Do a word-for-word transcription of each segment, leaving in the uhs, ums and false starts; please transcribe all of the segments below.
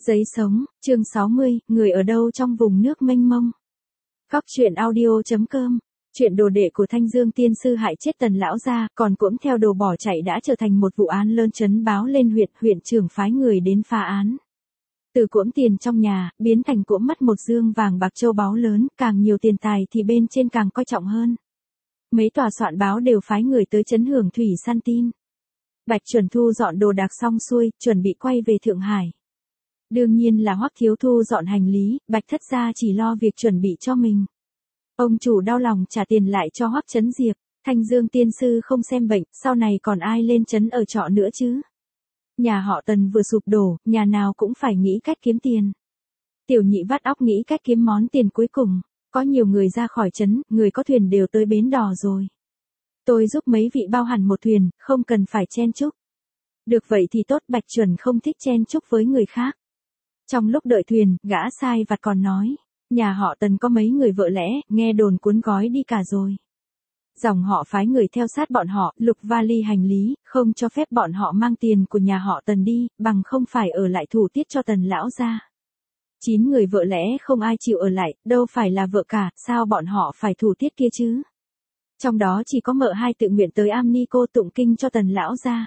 Giấy sống, chương sáu mươi, người ở đâu trong vùng nước mênh mông. Góc truyện audio.com, chuyện đồ đệ của Thanh Dương tiên sư hại chết Tần lão gia, còn cuỗm theo đồ bỏ chạy đã trở thành một vụ án lớn chấn báo lên huyện, huyện trưởng phái người đến phá án. Từ cuỗm tiền trong nhà, biến thành cuỗm mất một dương vàng bạc châu báu lớn, càng nhiều tiền tài thì bên trên càng coi trọng hơn. Mấy tòa soạn báo đều phái người tới trấn Hưởng Thủy săn tin. Bạch Chuẩn thu dọn đồ đạc xong xuôi, chuẩn bị quay về Thượng Hải. Đương nhiên là Hoắc Thiếu Thu dọn hành lý, Bạch Thất gia chỉ lo việc chuẩn bị cho mình. Ông chủ đau lòng trả tiền lại cho Hoắc Chấn Diệp, Thanh Dương tiên sư không xem bệnh, sau này còn ai lên trấn ở trọ nữa chứ? Nhà họ Tần vừa sụp đổ, nhà nào cũng phải nghĩ cách kiếm tiền. Tiểu nhị vắt óc nghĩ cách kiếm món tiền cuối cùng, có nhiều người ra khỏi trấn, người có thuyền đều tới bến đò rồi. Tôi giúp mấy vị bao hẳn một thuyền, không cần phải chen chúc. Được vậy thì tốt, Bạch Chuẩn không thích chen chúc với người khác. Trong lúc đợi thuyền, gã sai vặt còn nói, nhà họ Tần có mấy người vợ lẽ, nghe đồn cuốn gói đi cả rồi. Dòng họ phái người theo sát bọn họ, lục vali hành lý, không cho phép bọn họ mang tiền của nhà họ Tần đi, bằng không phải ở lại thủ tiết cho Tần lão gia. Chín người vợ lẽ không ai chịu ở lại, đâu phải là vợ cả, sao bọn họ phải thủ tiết kia chứ? Trong đó chỉ có mợ hai tự nguyện tới am ni cô tụng kinh cho Tần lão gia.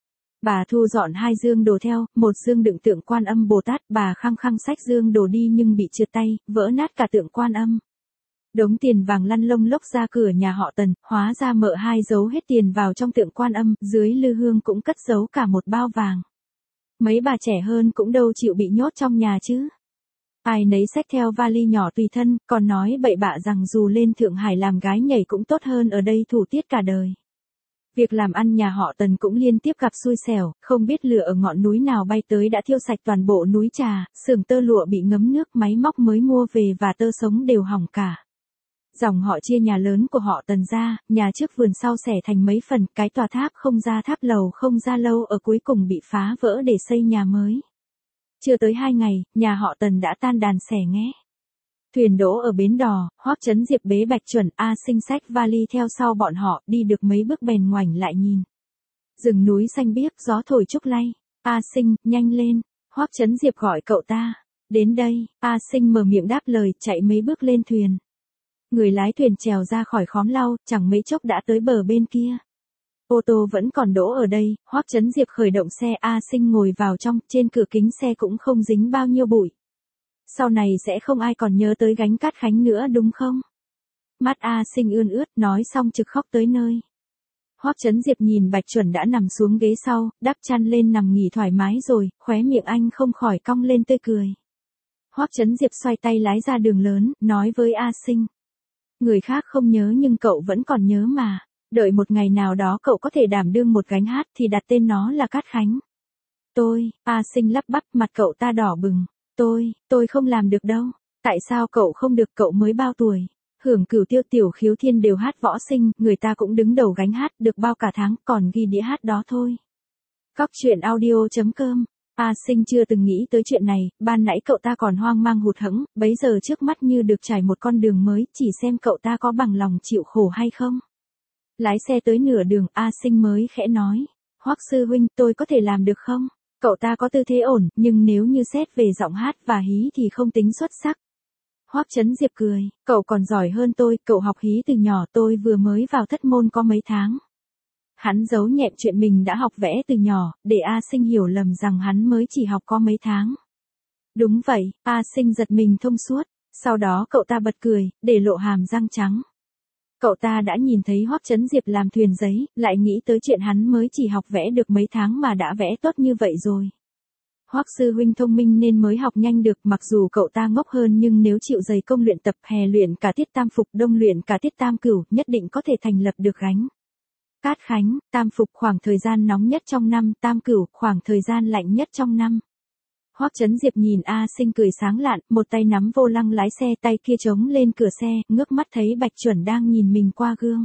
Bà thu dọn hai dương đồ theo, một dương đựng tượng Quan Âm Bồ Tát, bà khăng khăng xách dương đồ đi nhưng bị trượt tay, vỡ nát cả tượng Quan Âm. Đống tiền vàng lăn lông lốc ra cửa nhà họ Tần, hóa ra mợ hai giấu hết tiền vào trong tượng Quan Âm, dưới lư hương cũng cất giấu cả một bao vàng. Mấy bà trẻ hơn cũng đâu chịu bị nhốt trong nhà chứ. Ai nấy xách theo vali nhỏ tùy thân, còn nói bậy bạ rằng dù lên Thượng Hải làm gái nhảy cũng tốt hơn ở đây thủ tiết cả đời. Việc làm ăn nhà họ Tần cũng liên tiếp gặp xui xẻo, không biết lửa ở ngọn núi nào bay tới đã thiêu sạch toàn bộ núi trà, xưởng tơ lụa bị ngấm nước, máy móc mới mua về và tơ sống đều hỏng cả. Dòng họ chia nhà lớn của họ Tần ra, nhà trước vườn sau xẻ thành mấy phần, cái tòa tháp không ra tháp lầu không ra lâu ở cuối cùng bị phá vỡ để xây nhà mới. Chưa tới hai ngày, nhà họ Tần đã tan đàn xẻ nghé. Thuyền đỗ ở bến đò, Hoắc Chấn Diệp bế Bạch Chuẩn, A Sinh xách vali theo sau bọn họ, đi được mấy bước bèn ngoảnh lại nhìn. Rừng núi xanh biếc, gió thổi trúc lay. A Sinh, nhanh lên, Hoắc Chấn Diệp gọi cậu ta. Đến đây, A Sinh mở miệng đáp lời, chạy mấy bước lên thuyền. Người lái thuyền trèo ra khỏi khóm lau, chẳng mấy chốc đã tới bờ bên kia. Ô tô vẫn còn đỗ ở đây, Hoắc Chấn Diệp khởi động xe, A Sinh ngồi vào trong, trên cửa kính xe cũng không dính bao nhiêu bụi. Sau này sẽ không ai còn nhớ tới gánh Cát Khánh nữa đúng không? Mắt A Sinh ươn ướt, nói xong trực khóc tới nơi. Hoắc Chấn Diệp nhìn Bạch Chuẩn đã nằm xuống ghế sau, đắp chăn lên nằm nghỉ thoải mái rồi, khóe miệng anh không khỏi cong lên tươi cười. Hoắc Chấn Diệp xoay tay lái ra đường lớn, nói với A Sinh. Người khác không nhớ nhưng cậu vẫn còn nhớ mà, đợi một ngày nào đó cậu có thể đảm đương một gánh hát thì đặt tên nó là Cát Khánh. Tôi, A Sinh lắp bắp, mặt cậu ta đỏ bừng. Tôi, tôi không làm được đâu. Tại sao cậu không được, cậu mới bao tuổi? Hưởng Cửu Tiêu Tiểu Khiếu Thiên đều hát võ sinh, người ta cũng đứng đầu gánh hát được bao cả tháng, còn ghi đĩa hát đó thôi. Góc truyện audio.com. A Sinh chưa từng nghĩ tới chuyện này, ban nãy cậu ta còn hoang mang hụt hẫng, bấy giờ trước mắt như được trải một con đường mới, chỉ xem cậu ta có bằng lòng chịu khổ hay không. Lái xe tới nửa đường, A Sinh mới khẽ nói, Hoắc sư huynh, tôi có thể làm được không? Cậu ta có tư thế ổn, nhưng nếu như xét về giọng hát và hí thì không tính xuất sắc. Hoắc Chấn Diệp cười, cậu còn giỏi hơn tôi, cậu học hí từ nhỏ, tôi vừa mới vào thất môn có mấy tháng. Hắn giấu nhẹm chuyện mình đã học vẽ từ nhỏ, để A Sinh hiểu lầm rằng hắn mới chỉ học có mấy tháng. Đúng vậy, A Sinh giật mình thông suốt, sau đó cậu ta bật cười, để lộ hàm răng trắng. Cậu ta đã nhìn thấy Hoắc Chấn Diệp làm thuyền giấy, lại nghĩ tới chuyện hắn mới chỉ học vẽ được mấy tháng mà đã vẽ tốt như vậy rồi. Hoắc sư huynh thông minh nên mới học nhanh được, mặc dù cậu ta ngốc hơn nhưng nếu chịu dày công luyện tập, hè luyện cả tiết tam phục, đông luyện cả tiết tam cửu, nhất định có thể thành lập được gánh Cát Khánh. Tam phục khoảng thời gian nóng nhất trong năm, tam cửu khoảng thời gian lạnh nhất trong năm. Hoắc Chấn Diệp nhìn A Sinh cười sáng lạn, một tay nắm vô lăng lái xe, tay kia chống lên cửa xe, ngước mắt thấy Bạch Chuẩn đang nhìn mình qua gương.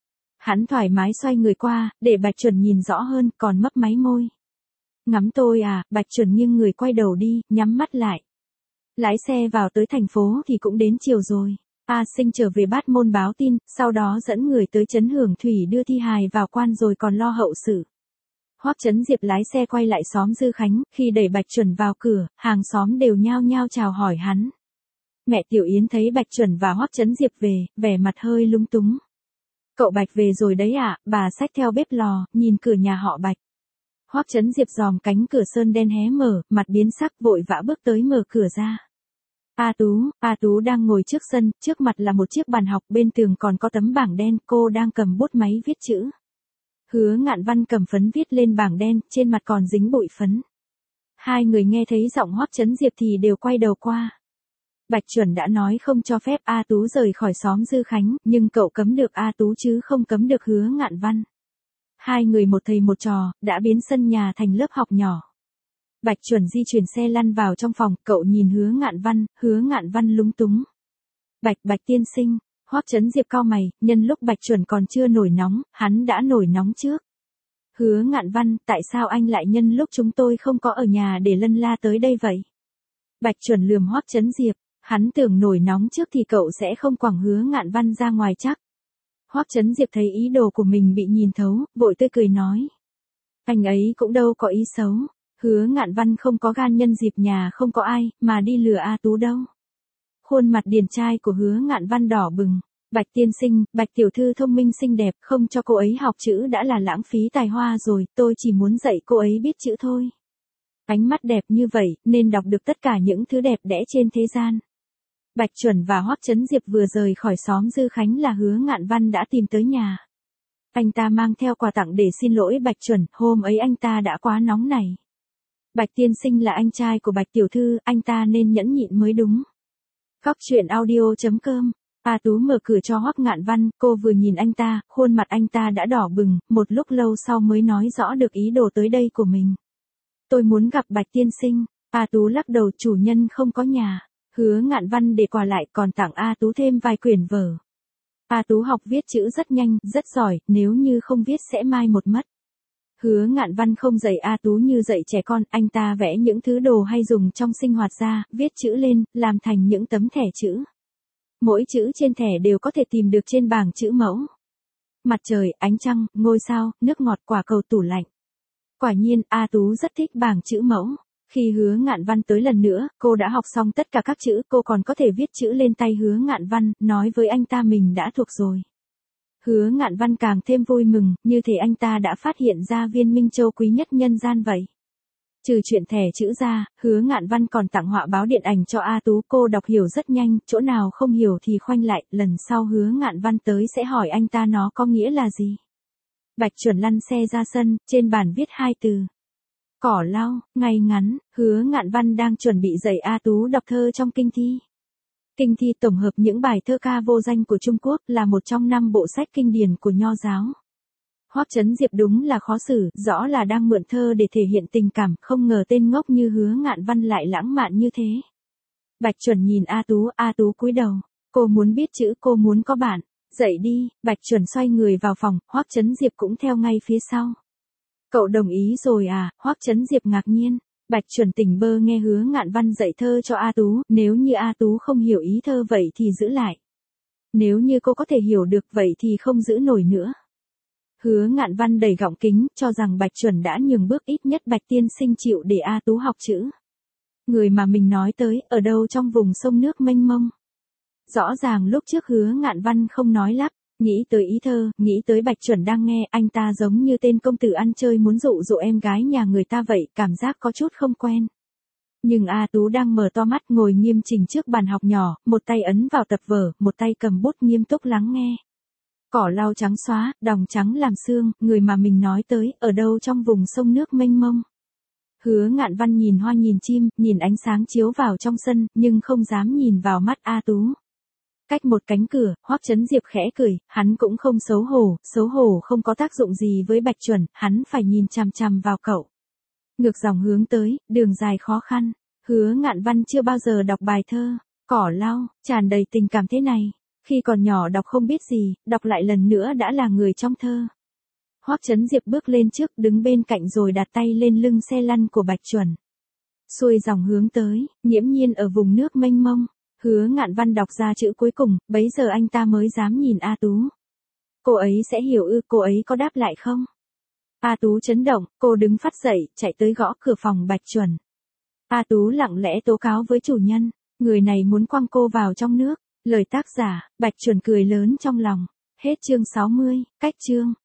Hắn thoải mái xoay người qua, để Bạch Chuẩn nhìn rõ hơn, còn mấp máy môi. Ngắm tôi à? Bạch Chuẩn nghiêng người quay đầu đi, nhắm mắt lại. Lái xe vào tới thành phố thì cũng đến chiều rồi. A Sinh trở về Bát Môn báo tin, sau đó dẫn người tới trấn Hưởng Thủy đưa thi hài vào quan rồi còn lo hậu sự. Hoắc Chấn Diệp lái xe quay lại xóm Dư Khánh, khi đẩy Bạch Chuẩn vào cửa, hàng xóm đều nhao nhao chào hỏi hắn. Mẹ Tiểu Yến thấy Bạch Chuẩn và Hoắc Chấn Diệp về, vẻ mặt hơi lúng túng. Cậu Bạch về rồi đấy ạ, à? Bà xách theo bếp lò, nhìn cửa nhà họ Bạch. Hoắc Chấn Diệp giòm cánh cửa sơn đen hé mở, mặt biến sắc vội vã bước tới mở cửa ra. A Tú, A Tú đang ngồi trước sân, trước mặt là một chiếc bàn học, bên tường còn có tấm bảng đen, cô đang cầm bút máy viết chữ. Hứa Ngạn Văn cầm phấn viết lên bảng đen, trên mặt còn dính bụi phấn. Hai người nghe thấy giọng Hoắc Chấn Diệp thì đều quay đầu qua. Bạch Chuẩn đã nói không cho phép A Tú rời khỏi xóm Dư Khánh, nhưng cậu cấm được A Tú chứ không cấm được Hứa Ngạn Văn. Hai người một thầy một trò, đã biến sân nhà thành lớp học nhỏ. Bạch Chuẩn di chuyển xe lăn vào trong phòng, cậu nhìn Hứa Ngạn Văn, Hứa Ngạn Văn lúng túng. Bạch Bạch tiên sinh, Hoắc Chấn Diệp cau mày, nhân lúc Bạch Chuẩn còn chưa nổi nóng, hắn đã nổi nóng trước. Hứa Ngạn Văn, tại sao anh lại nhân lúc chúng tôi không có ở nhà để lân la tới đây vậy? Bạch Chuẩn lườm Hoắc Chấn Diệp, hắn tưởng nổi nóng trước thì cậu sẽ không quẳng Hứa Ngạn Văn ra ngoài chắc. Hoắc Chấn Diệp thấy ý đồ của mình bị nhìn thấu, vội tươi cười nói. Anh ấy cũng đâu có ý xấu, Hứa Ngạn Văn không có gan nhân dịp nhà không có ai, mà đi lừa A Tú đâu. Khuôn mặt điển trai của Hứa Ngạn Văn đỏ bừng. Bạch tiên sinh, Bạch tiểu thư thông minh xinh đẹp, không cho cô ấy học chữ đã là lãng phí tài hoa rồi, tôi chỉ muốn dạy cô ấy biết chữ thôi. Ánh mắt đẹp như vậy, nên đọc được tất cả những thứ đẹp đẽ trên thế gian. Bạch Chuẩn và Hoắc Chấn Diệp vừa rời khỏi xóm Dư Khánh là Hứa Ngạn Văn đã tìm tới nhà. Anh ta mang theo quà tặng để xin lỗi Bạch Chuẩn, hôm ấy anh ta đã quá nóng nảy. Bạch tiên sinh là anh trai của Bạch tiểu thư, anh ta nên nhẫn nhịn mới đúng. Góc truyện audio chấm com. A Tú mở cửa cho Hoắc Ngạn Văn, cô vừa nhìn anh ta, khuôn mặt anh ta đã đỏ bừng, một lúc lâu sau mới nói rõ được ý đồ tới đây của mình. Tôi muốn gặp Bạch tiên sinh. A Tú lắc đầu, chủ nhân không có nhà. Hứa Ngạn Văn để quà lại còn tặng A Tú thêm vài quyển vở. A Tú học viết chữ rất nhanh, rất giỏi, nếu như không viết sẽ mai một mất. Hứa Ngạn Văn không dạy A Tú như dạy trẻ con, anh ta vẽ những thứ đồ hay dùng trong sinh hoạt ra, viết chữ lên, làm thành những tấm thẻ chữ. Mỗi chữ trên thẻ đều có thể tìm được trên bảng chữ mẫu. Mặt trời, ánh trăng, ngôi sao, nước ngọt, quả cầu, tủ lạnh. Quả nhiên, A Tú rất thích bảng chữ mẫu. Khi Hứa Ngạn Văn tới lần nữa, cô đã học xong tất cả các chữ, cô còn có thể viết chữ lên tay Hứa Ngạn Văn, nói với anh ta mình đã thuộc rồi. Hứa Ngạn Văn càng thêm vui mừng, như thể anh ta đã phát hiện ra viên minh châu quý nhất nhân gian vậy. Trừ chuyện thẻ chữ ra, Hứa Ngạn Văn còn tặng họa báo điện ảnh cho A Tú, cô đọc hiểu rất nhanh, chỗ nào không hiểu thì khoanh lại, lần sau Hứa Ngạn Văn tới sẽ hỏi anh ta nó có nghĩa là gì. Bạch Chuẩn lăn xe ra sân, trên bàn viết hai từ. Cỏ lau, ngay ngắn, Hứa Ngạn Văn đang chuẩn bị dạy A Tú đọc thơ trong kinh thi. Kinh thi tổng hợp những bài thơ ca vô danh của Trung Quốc là một trong năm bộ sách kinh điển của Nho giáo. Hoắc Chấn Diệp đúng là khó xử, rõ là đang mượn thơ để thể hiện tình cảm, không ngờ tên ngốc như Hứa Ngạn Văn lại lãng mạn như thế. Bạch Chuẩn nhìn A Tú, A Tú cúi đầu, cô muốn biết chữ, cô muốn có bạn, dậy đi. Bạch Chuẩn xoay người vào phòng, Hoắc Chấn Diệp cũng theo ngay phía sau. Cậu đồng ý rồi à? Hoắc Chấn Diệp ngạc nhiên. Bạch Chuẩn tỉnh bơ nghe Hứa Ngạn Văn dạy thơ cho A Tú, nếu như A Tú không hiểu ý thơ vậy thì giữ lại. Nếu như cô có thể hiểu được vậy thì không giữ nổi nữa. Hứa Ngạn Văn đẩy gọng kính, cho rằng Bạch Chuẩn đã nhường bước, ít nhất Bạch tiên sinh chịu để A Tú học chữ. Người mà mình nói tới, ở đâu trong vùng sông nước mênh mông. Rõ ràng lúc trước Hứa Ngạn Văn không nói lắp, nghĩ tới ý thơ, nghĩ tới Bạch Chuẩn đang nghe, anh ta giống như tên công tử ăn chơi muốn dụ dỗ em gái nhà người ta vậy, cảm giác có chút không quen. Nhưng A Tú đang mở to mắt ngồi nghiêm chỉnh trước bàn học nhỏ, một tay ấn vào tập vở, một tay cầm bút nghiêm túc lắng nghe. Cỏ lau trắng xóa, đồng trắng làm xương, người mà mình nói tới, ở đâu trong vùng sông nước mênh mông. Hứa Ngạn Văn nhìn hoa nhìn chim, nhìn ánh sáng chiếu vào trong sân, nhưng không dám nhìn vào mắt A Tú. Cách một cánh cửa, Hoắc Chấn Diệp khẽ cười, hắn cũng không xấu hổ, xấu hổ không có tác dụng gì với Bạch Chuẩn, hắn phải nhìn chằm chằm vào cậu. Ngược dòng hướng tới, đường dài khó khăn, Hứa Ngạn Văn chưa bao giờ đọc bài thơ, cỏ lau, tràn đầy tình cảm thế này. Khi còn nhỏ đọc không biết gì, đọc lại lần nữa đã là người trong thơ. Hoắc Chấn Diệp bước lên trước, đứng bên cạnh rồi đặt tay lên lưng xe lăn của Bạch Chuẩn. Xuôi dòng hướng tới, nghiễm nhiên ở vùng nước mênh mông. Hứa Ngạn Văn đọc ra chữ cuối cùng, bấy giờ anh ta mới dám nhìn A Tú. Cô ấy sẽ hiểu ư, cô ấy có đáp lại không? A Tú chấn động, cô đứng phắt dậy, chạy tới gõ cửa phòng Bạch Chuẩn. A Tú lặng lẽ tố cáo với chủ nhân, người này muốn quăng cô vào trong nước. Lời tác giả, Bạch Chuẩn cười lớn trong lòng. Hết chương sáu mươi, cách chương.